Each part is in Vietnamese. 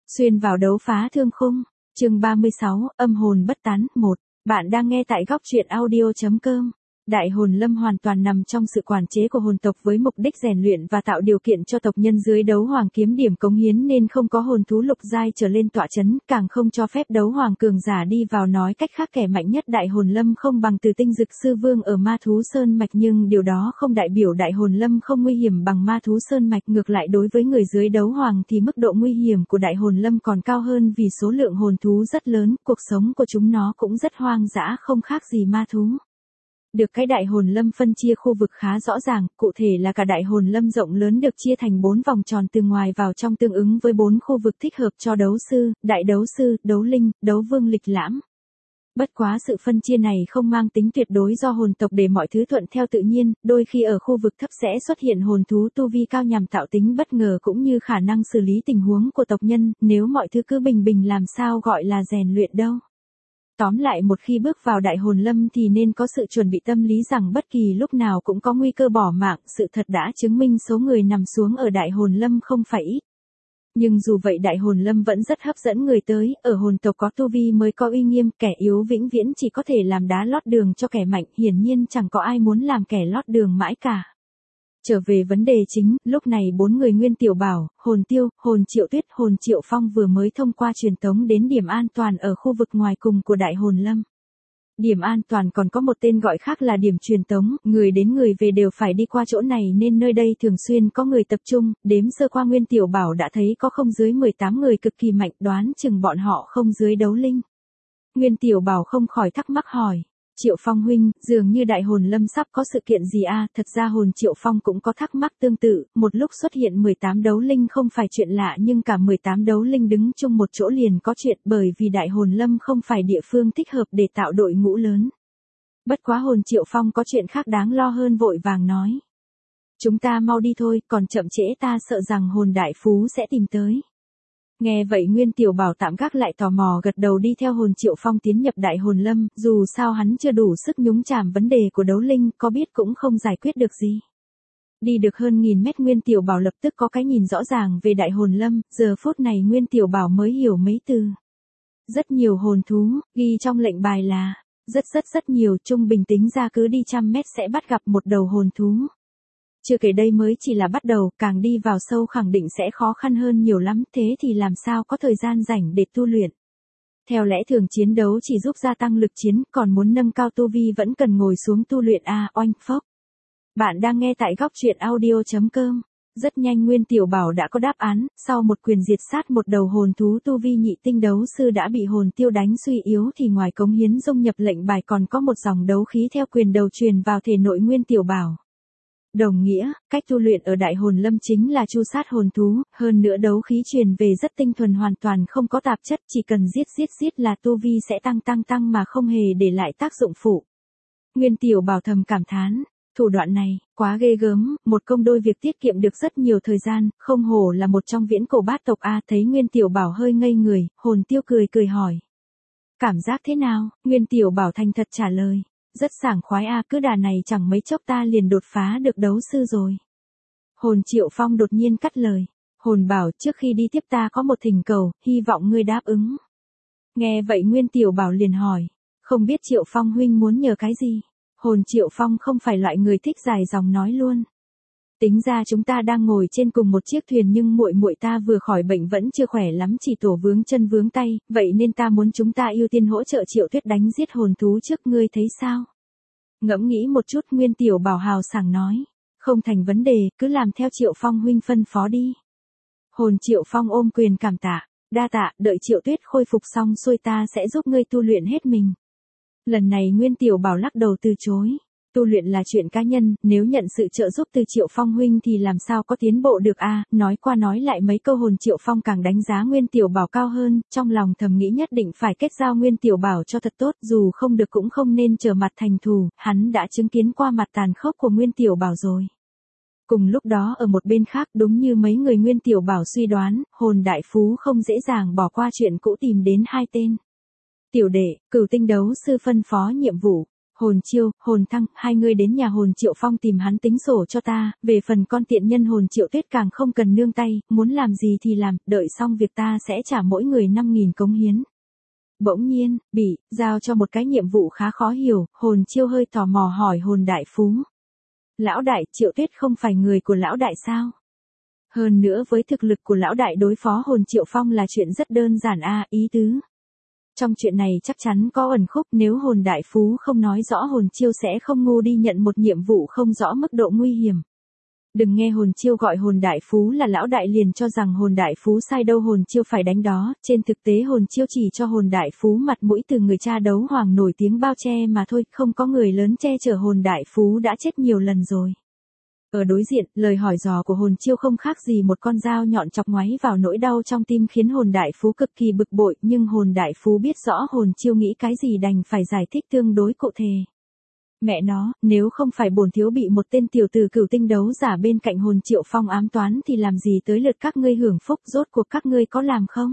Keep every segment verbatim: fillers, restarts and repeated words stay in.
Xuyên vào đấu phá thương khung, chương ba mươi sáu, âm hồn bất tán, một. Bạn đang nghe tại góc truyện audio chấm com. Đại hồn lâm hoàn toàn nằm trong sự quản chế của hồn tộc với mục đích rèn luyện và tạo điều kiện cho tộc nhân dưới đấu hoàng kiếm điểm cống hiến nên không có hồn thú lục giai trở lên tọa chấn, càng không cho phép đấu hoàng cường giả đi vào. Nói cách khác, kẻ mạnh nhất đại hồn lâm không bằng Từ Tinh Dực Sư Vương ở Ma Thú Sơn Mạch, nhưng điều đó không đại biểu đại hồn lâm không nguy hiểm bằng Ma Thú Sơn Mạch. Ngược lại, đối với người dưới đấu hoàng thì mức độ nguy hiểm của đại hồn lâm còn cao hơn vì số lượng hồn thú rất lớn, cuộc sống của chúng nó cũng rất hoang dã, không khác gì ma thú. Được cái đại hồn lâm phân chia khu vực khá rõ ràng, cụ thể là cả đại hồn lâm rộng lớn được chia thành bốn vòng tròn từ ngoài vào trong, tương ứng với bốn khu vực thích hợp cho đấu sư, đại đấu sư, đấu linh, đấu vương, lịch lãm. Bất quá sự phân chia này không mang tính tuyệt đối do hồn tộc để mọi thứ thuận theo tự nhiên, đôi khi ở khu vực thấp sẽ xuất hiện hồn thú tu vi cao nhằm tạo tính bất ngờ cũng như khả năng xử lý tình huống của tộc nhân, nếu mọi thứ cứ bình bình làm sao gọi là rèn luyện đâu. Tóm lại, một khi bước vào đại hồn lâm thì nên có sự chuẩn bị tâm lý rằng bất kỳ lúc nào cũng có nguy cơ bỏ mạng. Sự thật đã chứng minh số người nằm xuống ở đại hồn lâm không phải ít. Nhưng dù vậy, đại hồn lâm vẫn rất hấp dẫn người tới, ở hồn tộc có tu vi mới có uy nghiêm, kẻ yếu vĩnh viễn chỉ có thể làm đá lót đường cho kẻ mạnh, hiển nhiên chẳng có ai muốn làm kẻ lót đường mãi cả. Trở về vấn đề chính, lúc này bốn người Nguyên Tiểu Bảo, Hồn Tiêu, Hồn Triệu Tuyết, Hồn Triệu Phong vừa mới thông qua truyền tống đến điểm an toàn ở khu vực ngoài cùng của đại hồn lâm. Điểm an toàn còn có một tên gọi khác là điểm truyền tống, người đến người về đều phải đi qua chỗ này nên nơi đây thường xuyên có người tập trung. Đếm sơ qua, Nguyên Tiểu Bảo đã thấy có không dưới mười tám người cực kỳ mạnh, đoán chừng bọn họ không dưới đấu linh. Nguyên Tiểu Bảo không khỏi thắc mắc hỏi: Triệu Phong huynh, dường như đại hồn lâm sắp có sự kiện gì à? Thật ra hồn Triệu Phong cũng có thắc mắc tương tự, một lúc xuất hiện mười tám đấu linh không phải chuyện lạ, nhưng cả mười tám đấu linh đứng chung một chỗ liền có chuyện, bởi vì đại hồn lâm không phải địa phương thích hợp để tạo đội ngũ lớn. Bất quá hồn Triệu Phong có chuyện khác đáng lo hơn, vội vàng nói: Chúng ta mau đi thôi, còn chậm trễ ta sợ rằng hồn đại phú sẽ tìm tới. Nghe vậy, Nguyên Tiểu Bảo tạm gác lại tò mò, gật đầu đi theo hồn Triệu Phong tiến nhập đại hồn lâm, dù sao hắn chưa đủ sức nhúng chàm vấn đề của đấu linh, có biết cũng không giải quyết được gì. Đi được hơn nghìn mét, Nguyên Tiểu Bảo lập tức có cái nhìn rõ ràng về đại hồn lâm, giờ phút này Nguyên Tiểu Bảo mới hiểu mấy từ. Rất nhiều hồn thú, ghi trong lệnh bài là, rất rất rất nhiều, trung bình tính ra cứ đi trăm mét sẽ bắt gặp một đầu hồn thú. Chưa kể đây mới chỉ là bắt đầu, càng đi vào sâu khẳng định sẽ khó khăn hơn nhiều lắm, thế thì làm sao có thời gian rảnh để tu luyện. Theo lẽ thường chiến đấu chỉ giúp gia tăng lực chiến, còn muốn nâng cao tu vi vẫn cần ngồi xuống tu luyện a, à, oanh phốc. Bạn đang nghe tại góc truyện audio chấm com. Rất nhanh Nguyên Tiểu Bảo đã có đáp án, sau một quyền diệt sát một đầu hồn thú tu vi nhị tinh đấu sư đã bị hồn tiêu đánh suy yếu thì ngoài cống hiến dung nhập lệnh bài còn có một dòng đấu khí theo quyền đầu truyền vào thể nội Nguyên Tiểu Bảo. Đồng nghĩa, cách tu luyện ở đại hồn lâm chính là chu sát hồn thú, hơn nữa đấu khí truyền về rất tinh thuần, hoàn toàn không có tạp chất, chỉ cần giết giết giết là tu vi sẽ tăng tăng tăng mà không hề để lại tác dụng phụ. Nguyên Tiểu Bảo thầm cảm thán, thủ đoạn này, quá ghê gớm, một công đôi việc tiết kiệm được rất nhiều thời gian, không hổ là một trong viễn cổ bát tộc a. Thấy Nguyên Tiểu Bảo hơi ngây người, Hồn Tiêu cười cười hỏi: Cảm giác thế nào? Nguyên Tiểu Bảo thành thật trả lời: Rất sảng khoái a, à, cứ đà này chẳng mấy chốc ta liền đột phá được đấu sư rồi. Hồn Triệu Phong đột nhiên cắt lời: Hồn Bảo, trước khi đi tiếp ta có một thỉnh cầu, hy vọng ngươi đáp ứng. Nghe vậy Nguyên Tiểu Bảo liền hỏi: Không biết Triệu Phong huynh muốn nhờ cái gì? Hồn Triệu Phong không phải loại người thích dài dòng nói luôn. Tính ra chúng ta đang ngồi trên cùng một chiếc thuyền nhưng muội muội ta vừa khỏi bệnh vẫn chưa khỏe lắm, chỉ tổ vướng chân vướng tay, vậy nên ta muốn chúng ta ưu tiên hỗ trợ Triệu Tuyết đánh giết hồn thú trước, ngươi thấy sao? Ngẫm nghĩ một chút, Nguyên Tiểu Bảo hào sảng nói: Không thành vấn đề, cứ làm theo Triệu Phong huynh phân phó đi. Hồn Triệu Phong ôm quyền cảm tạ: Đa tạ, đợi Triệu Tuyết khôi phục xong xuôi ta sẽ giúp ngươi tu luyện hết mình. Lần này Nguyên Tiểu Bảo lắc đầu từ chối. Tu luyện là chuyện cá nhân, nếu nhận sự trợ giúp từ Triệu Phong huynh thì làm sao có tiến bộ được a? À, nói qua nói lại mấy câu hồn Triệu Phong càng đánh giá Nguyên Tiểu Bảo cao hơn, trong lòng thầm nghĩ nhất định phải kết giao Nguyên Tiểu Bảo cho thật tốt, dù không được cũng không nên trở mặt thành thù, hắn đã chứng kiến qua mặt tàn khốc của Nguyên Tiểu Bảo rồi. Cùng lúc đó ở một bên khác, đúng như mấy người Nguyên Tiểu Bảo suy đoán, hồn đại phú không dễ dàng bỏ qua chuyện cũ tìm đến hai tên. Tiểu đệ, Cửu Tinh đấu sư phân phó nhiệm vụ. Hồn Chiêu, Hồn Thăng, hai người đến nhà Hồn Triệu Phong tìm hắn tính sổ cho ta, về phần con tiện nhân Hồn Triệu Tuyết càng không cần nương tay, muốn làm gì thì làm, đợi xong việc ta sẽ trả mỗi người năm nghìn cống hiến. Bỗng nhiên, bị, giao cho một cái nhiệm vụ khá khó hiểu, Hồn Chiêu hơi tò mò hỏi Hồn Đại Phú. Lão đại, Triệu Tuyết không phải người của lão đại sao? Hơn nữa với thực lực của lão đại đối phó Hồn Triệu Phong là chuyện rất đơn giản a, ý tứ. Trong chuyện này chắc chắn có ẩn khúc, nếu Hồn Đại Phú không nói rõ Hồn Chiêu sẽ không ngu đi nhận một nhiệm vụ không rõ mức độ nguy hiểm. Đừng nghe Hồn Chiêu gọi Hồn Đại Phú là lão đại liền cho rằng Hồn Đại Phú sai đâu, Hồn Chiêu phải đánh đó, trên thực tế Hồn Chiêu chỉ cho Hồn Đại Phú mặt mũi từ người cha đấu hoàng nổi tiếng bao che mà thôi, không có người lớn che chở Hồn Đại Phú đã chết nhiều lần rồi. Ở đối diện, lời hỏi dò của Hồn Chiêu không khác gì một con dao nhọn chọc ngoáy vào nỗi đau trong tim khiến Hồn Đại Phú cực kỳ bực bội, nhưng Hồn Đại Phú biết rõ Hồn Chiêu nghĩ cái gì đành phải giải thích tương đối cụ thể. Mẹ nó, nếu không phải bổn thiếu bị một tên tiểu tử cửu tinh đấu giả bên cạnh Hồn Triệu Phong ám toán thì làm gì tới lượt các ngươi hưởng phúc, rốt cuộc các ngươi có làm không?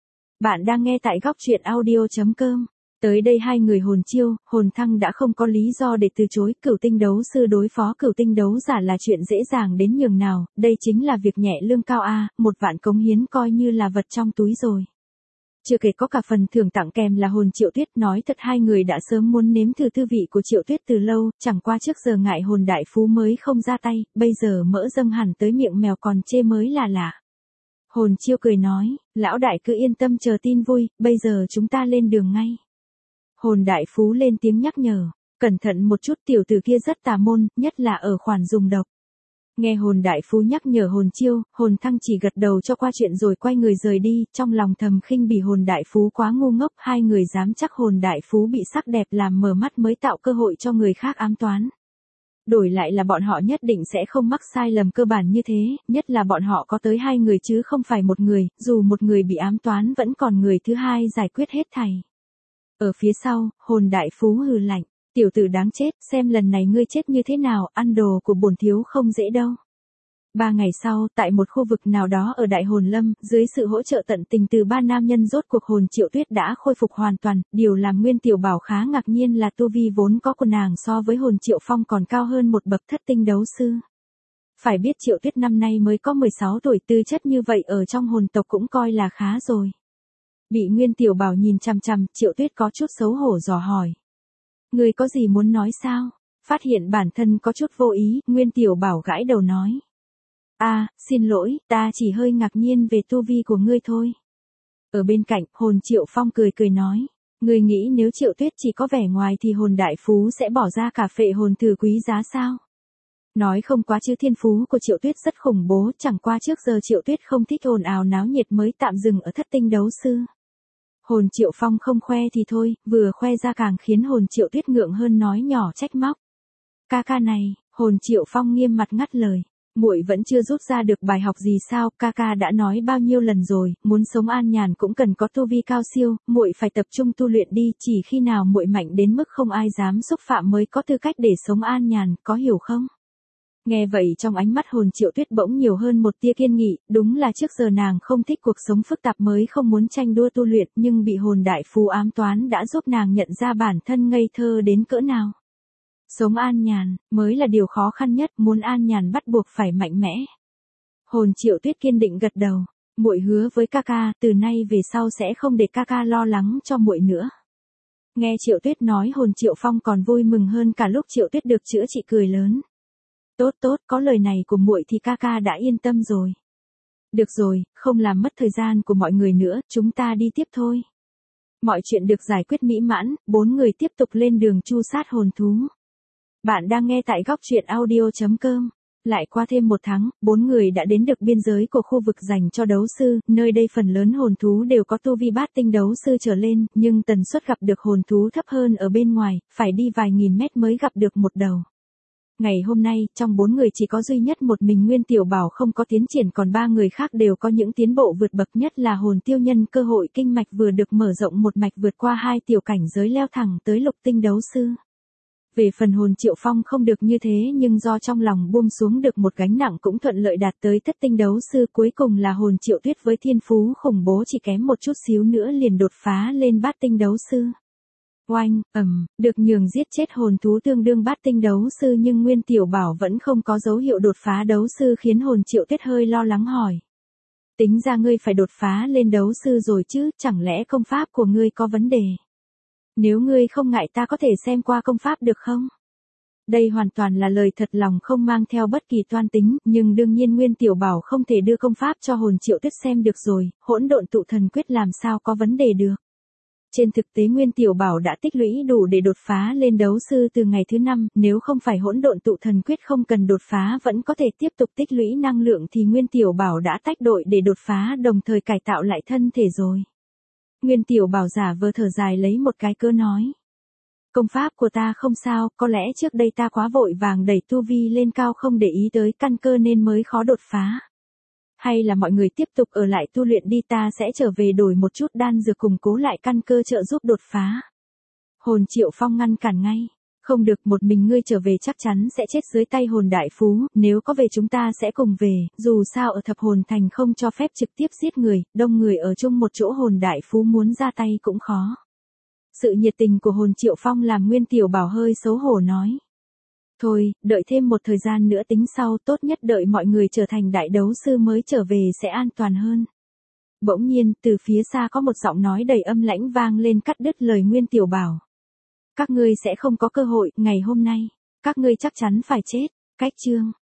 Bạn đang nghe tại góc truyện audio chấm com. Tới đây hai người Hồn Chiêu, Hồn Thăng đã không có lý do để từ chối, cửu tinh đấu sư đối phó cửu tinh đấu giả là chuyện dễ dàng đến nhường nào, đây chính là việc nhẹ lương cao a, một vạn cống hiến coi như là vật trong túi rồi. Chưa kể có cả phần thưởng tặng kèm là Hồn Triệu Tuyết, nói thật hai người đã sớm muốn nếm thử thư vị của Triệu Tuyết từ lâu, chẳng qua trước giờ ngại Hồn Đại Phú mới không ra tay, bây giờ mỡ dâng hẳn tới miệng mèo còn chê mới là lạ. Hồn Chiêu cười nói, lão đại cứ yên tâm chờ tin vui, bây giờ chúng ta lên đường ngay. Hồn Đại Phú lên tiếng nhắc nhở, cẩn thận một chút, tiểu tử kia rất tà môn, nhất là ở khoản dùng độc. Nghe Hồn Đại Phú nhắc nhở Hồn Chiêu, Hồn Thăng chỉ gật đầu cho qua chuyện rồi quay người rời đi, trong lòng thầm khinh bỉ Hồn Đại Phú quá ngu ngốc, hai người dám chắc Hồn Đại Phú bị sắc đẹp làm mờ mắt mới tạo cơ hội cho người khác ám toán. Đổi lại là bọn họ nhất định sẽ không mắc sai lầm cơ bản như thế, nhất là bọn họ có tới hai người chứ không phải một người, dù một người bị ám toán vẫn còn người thứ hai giải quyết hết thảy. Ở phía sau, Hồn Đại Phú hừ lạnh, tiểu tử đáng chết, xem lần này ngươi chết như thế nào, ăn đồ của bổn thiếu không dễ đâu. Ba ngày sau, tại một khu vực nào đó ở Đại Hồn Lâm, dưới sự hỗ trợ tận tình từ ba nam nhân rốt cuộc Hồn Triệu Tuyết đã khôi phục hoàn toàn, điều làm Nguyên Tiểu Bảo khá ngạc nhiên là tu vi vốn có của nàng so với Hồn Triệu Phong còn cao hơn một bậc thất tinh đấu sư. Phải biết Triệu Tuyết năm nay mới có mười sáu tuổi, tư chất như vậy ở trong hồn tộc cũng coi là khá rồi. Bị Nguyên Tiểu Bảo nhìn chằm chằm, Triệu Tuyết có chút xấu hổ dò hỏi. Người có gì muốn nói sao? Phát hiện bản thân có chút vô ý, Nguyên Tiểu Bảo gãi đầu nói. A, à, xin lỗi, ta chỉ hơi ngạc nhiên về tu vi của ngươi thôi. Ở bên cạnh, Hồn Triệu Phong cười cười nói. Ngươi nghĩ nếu Triệu Tuyết chỉ có vẻ ngoài thì Hồn Đại Phú sẽ bỏ ra cả phệ hồn thử quý giá sao? Nói không quá chứ thiên phú của Triệu Tuyết rất khủng bố, chẳng qua trước giờ Triệu Tuyết không thích ồn ào náo nhiệt mới tạm dừng ở thất tinh đấu sư. Hồn Triệu Phong không khoe thì thôi, vừa khoe ra càng khiến Hồn Triệu Tuyết ngượng hơn nói nhỏ trách móc. Ca ca này, Hồn Triệu Phong nghiêm mặt ngắt lời. Muội vẫn chưa rút ra được bài học gì sao, ca ca đã nói bao nhiêu lần rồi, muốn sống an nhàn cũng cần có tu vi cao siêu, muội phải tập trung tu luyện đi, chỉ khi nào muội mạnh đến mức không ai dám xúc phạm mới có tư cách để sống an nhàn, có hiểu không? Nghe vậy trong ánh mắt Hồn Triệu Tuyết bỗng nhiều hơn một tia kiên nghị, đúng là trước giờ nàng không thích cuộc sống phức tạp mới không muốn tranh đua tu luyện, nhưng bị Hồn Đại Phú ám toán đã giúp nàng nhận ra bản thân ngây thơ đến cỡ nào. Sống an nhàn, mới là điều khó khăn nhất, muốn an nhàn bắt buộc phải mạnh mẽ. Hồn Triệu Tuyết kiên định gật đầu, muội hứa với ca ca, từ nay về sau sẽ không để ca ca lo lắng cho muội nữa. Nghe Triệu Tuyết nói Hồn Triệu Phong còn vui mừng hơn cả lúc Triệu Tuyết được chữa trị cười lớn. Tốt tốt, có lời này của muội thì ca ca đã yên tâm rồi. Được rồi, không làm mất thời gian của mọi người nữa, chúng ta đi tiếp thôi. Mọi chuyện được giải quyết mỹ mãn, bốn người tiếp tục lên đường tru sát hồn thú. Bạn đang nghe tại góc truyện audio chấm com. Lại qua thêm một tháng, bốn người đã đến được biên giới của khu vực dành cho đấu sư, nơi đây phần lớn hồn thú đều có tu vi bát tinh đấu sư trở lên, nhưng tần suất gặp được hồn thú thấp hơn ở bên ngoài, phải đi vài nghìn mét mới gặp được một đầu. Ngày hôm nay, trong bốn người chỉ có duy nhất một mình Nguyên Tiểu Bảo không có tiến triển, còn ba người khác đều có những tiến bộ vượt bậc, nhất là Hồn Tiêu Nhân cơ hội kinh mạch vừa được mở rộng một mạch vượt qua hai tiểu cảnh giới leo thẳng tới lục tinh đấu sư. Về phần Hồn Triệu Phong không được như thế, nhưng do trong lòng buông xuống được một gánh nặng cũng thuận lợi đạt tới thất tinh đấu sư, cuối cùng là Hồn Triệu Tuyết với thiên phú khủng bố chỉ kém một chút xíu nữa liền đột phá lên bát tinh đấu sư. Oanh, ầm, được nhường giết chết hồn thú tương đương bát tinh đấu sư nhưng Nguyên Tiểu Bảo vẫn không có dấu hiệu đột phá đấu sư khiến hồn Triệu Tuyết hơi lo lắng hỏi. Tính ra ngươi phải đột phá lên đấu sư rồi chứ, chẳng lẽ công pháp của ngươi có vấn đề? Nếu ngươi không ngại ta có thể xem qua công pháp được không? Đây hoàn toàn là lời thật lòng không mang theo bất kỳ toan tính, nhưng đương nhiên Nguyên Tiểu Bảo không thể đưa công pháp cho hồn Triệu Tuyết xem được rồi, hỗn độn tụ thần quyết làm sao có vấn đề được. Trên thực tế Nguyên Tiểu Bảo đã tích lũy đủ để đột phá lên đấu sư từ ngày thứ năm, nếu không phải hỗn độn tụ thần quyết không cần đột phá vẫn có thể tiếp tục tích lũy năng lượng thì Nguyên Tiểu Bảo đã tách đội để đột phá đồng thời cải tạo lại thân thể rồi. Nguyên Tiểu Bảo giả vờ thở dài lấy một cái cớ nói. Công pháp của ta không sao, có lẽ trước đây ta quá vội vàng đẩy tu vi lên cao không để ý tới căn cơ nên mới khó đột phá. Hay là mọi người tiếp tục ở lại tu luyện đi, ta sẽ trở về đổi một chút đan dược củng cố lại căn cơ trợ giúp đột phá. Hồn Triệu Phong ngăn cản ngay. Không được, một mình ngươi trở về chắc chắn sẽ chết dưới tay hồn đại phú, nếu có về chúng ta sẽ cùng về, dù sao ở thập hồn thành không cho phép trực tiếp giết người, đông người ở chung một chỗ hồn đại phú muốn ra tay cũng khó. Sự nhiệt tình của hồn Triệu Phong làm Nguyên Tiểu Bảo hơi xấu hổ nói. Thôi, đợi thêm một thời gian nữa tính sau, tốt nhất đợi mọi người trở thành đại đấu sư mới trở về sẽ an toàn hơn. Bỗng nhiên, từ phía xa có một giọng nói đầy âm lãnh vang lên cắt đứt lời Nguyên Tiểu Bảo. Các ngươi sẽ không có cơ hội, ngày hôm nay, các ngươi chắc chắn phải chết, cách chương.